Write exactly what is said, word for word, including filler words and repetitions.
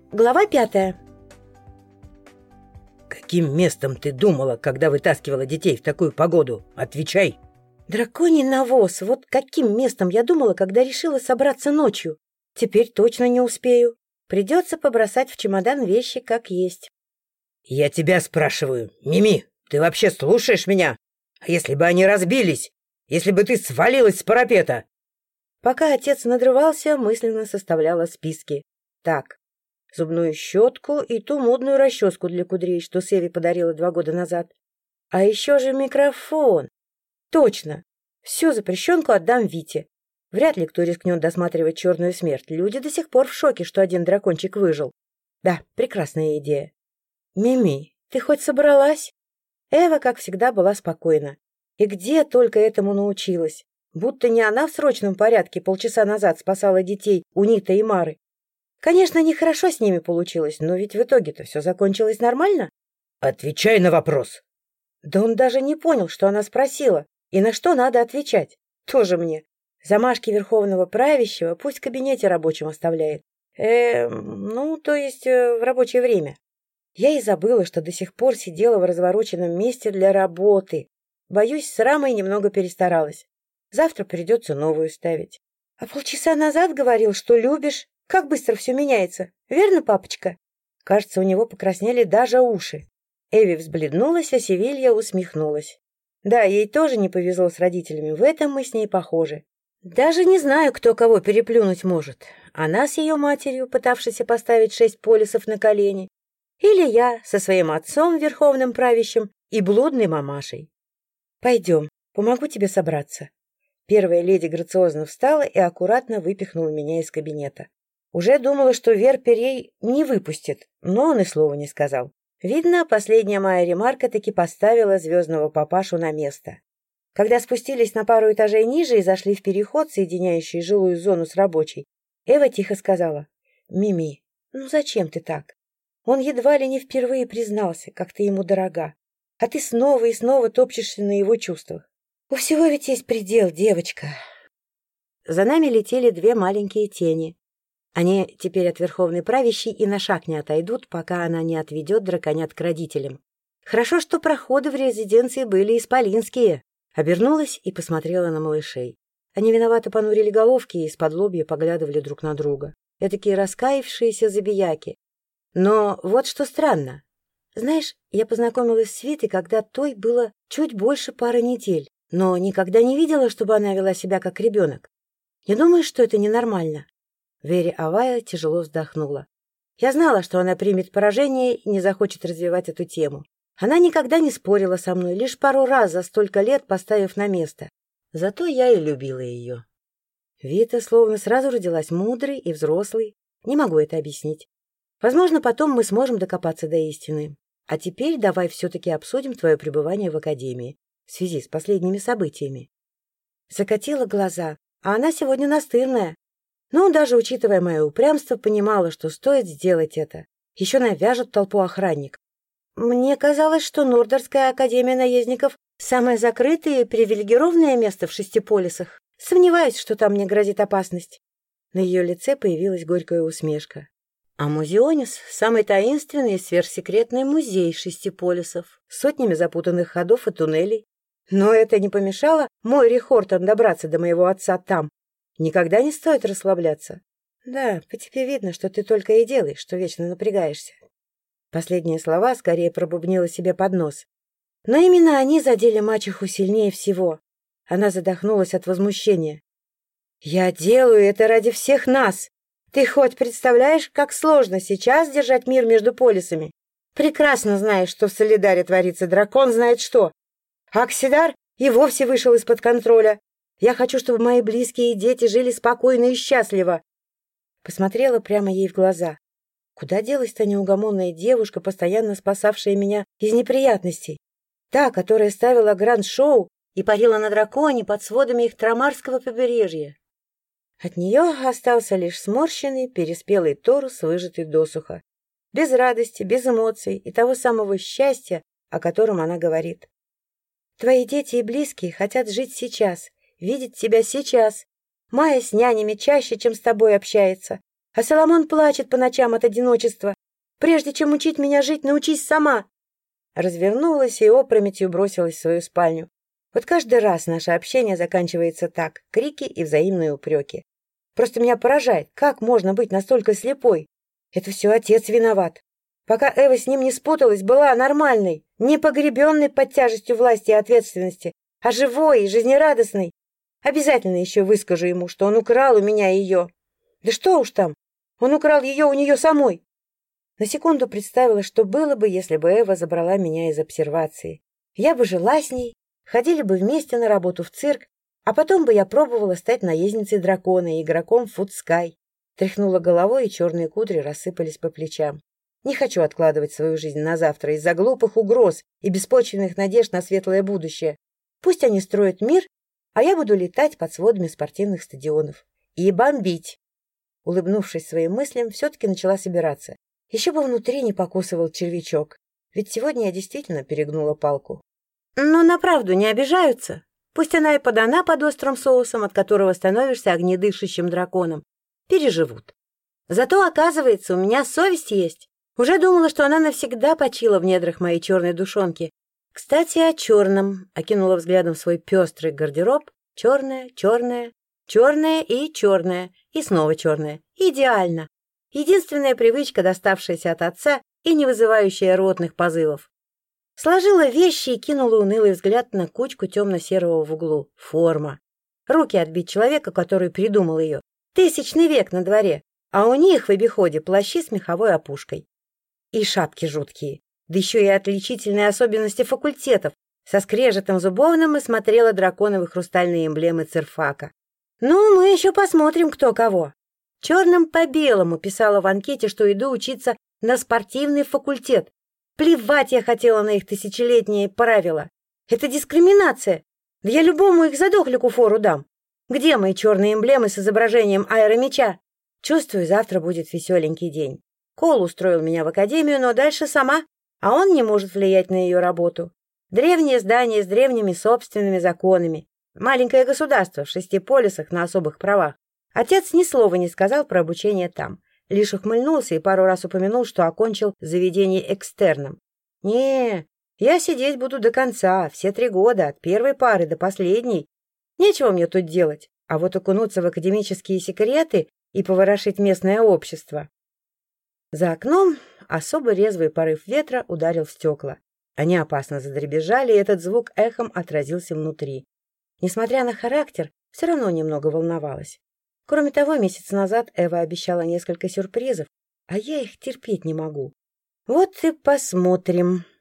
Глава пятая. Каким местом ты думала, когда вытаскивала детей в такую погоду? Отвечай. Драконий навоз. Вот каким местом я думала, когда решила собраться ночью. Теперь точно не успею. Придется побросать в чемодан вещи как есть. Я тебя спрашиваю, Мими, ты вообще слушаешь меня? А если бы они разбились? Если бы ты свалилась с парапета? Пока отец надрывался, мысленно составляла списки. Так, зубную щетку и ту модную расческу для кудрей, что Севи подарила два года назад. А еще же микрофон. Точно. Всю запрещенку отдам Вите. Вряд ли кто рискнет досматривать «Черную смерть». Люди до сих пор в шоке, что один дракончик выжил. Да, прекрасная идея. Мими, ты хоть собралась? Эва, как всегда, была спокойна. И где только этому научилась? Будто не она в срочном порядке полчаса назад спасала детей у Ниты и Мары. Конечно, нехорошо с ними получилось, но ведь в итоге-то все закончилось нормально. Отвечай на вопрос. Да он даже не понял, что она спросила, и на что надо отвечать. Тоже мне. Замашки верховного правящего пусть в кабинете рабочем оставляет. Эм, ну, то есть э, в рабочее время. Я и забыла, что до сих пор сидела в развороченном месте для работы. Боюсь, с рамой немного перестаралась. Завтра придется новую ставить. А полчаса назад говорил, что любишь. Как быстро все меняется. Верно, папочка? Кажется, у него покраснели даже уши. Эви взбледнулась, а Севилья усмехнулась. Да, ей тоже не повезло с родителями. В этом мы с ней похожи. Даже не знаю, кто кого переплюнуть может. Она с ее матерью, пытавшейся поставить шесть полисов на колени. Или я со своим отцом, верховным правящим, и блудной мамашей. Пойдем, помогу тебе собраться. Первая леди грациозно встала и аккуратно выпихнула меня из кабинета. Уже думала, что Вер Перей не выпустит, но он и слова не сказал. Видно, последняя моя ремарка таки поставила звездного папашу на место. Когда спустились на пару этажей ниже и зашли в переход, соединяющий жилую зону с рабочей, Эва тихо сказала: «Мими, ну зачем ты так? Он едва ли не впервые признался, как ты ему дорога, а ты снова и снова топчешься на его чувствах. У всего ведь есть предел, девочка». За нами летели две маленькие тени. Они теперь от верховной правящей и на шаг не отойдут, пока она не отведет драконят к родителям. Хорошо, что проходы в резиденции были исполинские. Обернулась и посмотрела на малышей. Они виновато понурили головки и из-под лобья поглядывали друг на друга. Этакие раскаявшиеся забияки. Но вот что странно. Знаешь, я познакомилась с Витой, когда той было чуть больше пары недель, но никогда не видела, чтобы она вела себя как ребенок. Не думаешь, что это ненормально? Вери Авая тяжело вздохнула. Я знала, что она примет поражение и не захочет развивать эту тему. Она никогда не спорила со мной, лишь пару раз за столько лет поставив на место. Зато я и любила ее. Вита словно сразу родилась мудрой и взрослой. Не могу это объяснить. Возможно, потом мы сможем докопаться до истины. А теперь давай все-таки обсудим твое пребывание в академии в связи с последними событиями. Закатила глаза, а она сегодня настырная. Ну, даже учитывая мое упрямство, понимала, что стоит сделать это. Еще навяжут толпу охранник. Мне казалось, что Нордерская академия наездников — самое закрытое и привилегированное место в шести полисах. Сомневаюсь, что там мне грозит опасность. На ее лице появилась горькая усмешка. А Музионис — самый таинственный и сверхсекретный музей шести полисов, с сотнями запутанных ходов и туннелей. Но это не помешало Мойре Хортон добраться до моего отца там. Никогда не стоит расслабляться. Да, по тебе видно, что ты только и делаешь, что вечно напрягаешься. Последние слова скорее пробубнила себе под нос. Но именно они задели мачеху сильнее всего. Она задохнулась от возмущения. «Я делаю это ради всех нас. Ты хоть представляешь, как сложно сейчас держать мир между полисами? Прекрасно знаешь, что в Солидаре творится дракон знает что. Аксидар и вовсе вышел из-под контроля. Я хочу, чтобы мои близкие и дети жили спокойно и счастливо». Посмотрела прямо ей в глаза. Куда делась та неугомонная девушка, постоянно спасавшая меня из неприятностей? Та, которая ставила гранд-шоу и парила на драконе под сводами их Трамарского побережья. От нее остался лишь сморщенный, переспелый торс, выжатый досуха. Без радости, без эмоций и того самого счастья, о котором она говорит. Твои дети и близкие хотят жить сейчас, видеть тебя сейчас. Майя с нянями чаще, чем с тобой общается. А Соломон плачет по ночам от одиночества. Прежде чем учить меня жить, научись сама. Развернулась и опрометью бросилась в свою спальню. Вот каждый раз наше общение заканчивается так: крики и взаимные упреки. Просто меня поражает, как можно быть настолько слепой. Это все отец виноват. Пока Эва с ним не спуталась, была нормальной, не погребенной под тяжестью власти и ответственности, а живой и жизнерадостной. Обязательно еще выскажу ему, что он украл у меня ее. Да что уж там, он украл ее у нее самой. На секунду представила, что было бы, если бы Эва забрала меня из обсервации. Я бы жила с ней, ходили бы вместе на работу в цирк, а потом бы я пробовала стать наездницей дракона и игроком в футскай. Тряхнула головой, и черные кудри рассыпались по плечам. Не хочу откладывать свою жизнь на завтра из-за глупых угроз и беспочвенных надежд на светлое будущее. Пусть они строят мир, а я буду летать под сводами спортивных стадионов. И бомбить. Улыбнувшись своим мыслям, все-таки начала собираться. Еще бы внутри не покусывал червячок. Ведь сегодня я действительно перегнула палку. Но на правду не обижаются. Пусть она и подана под острым соусом, от которого становишься огнедышащим драконом. Переживут. Зато, оказывается, у меня совесть есть. Уже думала, что она навсегда почила в недрах моей черной душонки. Кстати, о черном. Окинула взглядом свой пестрый гардероб. Черное, черное, черное и черное. И снова черное. Идеально. Единственная привычка, доставшаяся от отца и не вызывающая рвотных позывов. Сложила вещи и кинула унылый взгляд на кучку темно-серого в углу. Форма. Руки отбить человека, который придумал ее. Тысячный век на дворе. А у них в обиходе плащи с меховой опушкой. И шапки жуткие. Да еще и отличительные особенности факультетов. Со скрежетом зубовным и смотрела драконовые хрустальные эмблемы цирфака. Ну, мы еще посмотрим, кто кого. Черным по белому писала в анкете, что иду учиться на спортивный факультет. Плевать я хотела на их тысячелетние правила. Это дискриминация. Да я любому их задохлику фору дам. Где мои черные эмблемы с изображением аэромяча? Чувствую, завтра будет веселенький день. Кол устроил меня в академию, но дальше сама, а он не может влиять на ее работу. Древнее здание с древними собственными законами. Маленькое государство в шести полисах на особых правах. Отец ни слова не сказал про обучение там. Лишь ухмыльнулся и пару раз упомянул, что окончил заведение экстерном. Не, я сидеть буду до конца, все три года, от первой пары до последней. Нечего мне тут делать, а вот окунуться в академические секреты и поворошить местное общество. За окном особо резвый порыв ветра ударил в стекла. Они опасно задребезжали, и этот звук эхом отразился внутри. Несмотря на характер, все равно немного волновалась. Кроме того, месяц назад Эва обещала несколько сюрпризов, а я их терпеть не могу. Вот и посмотрим.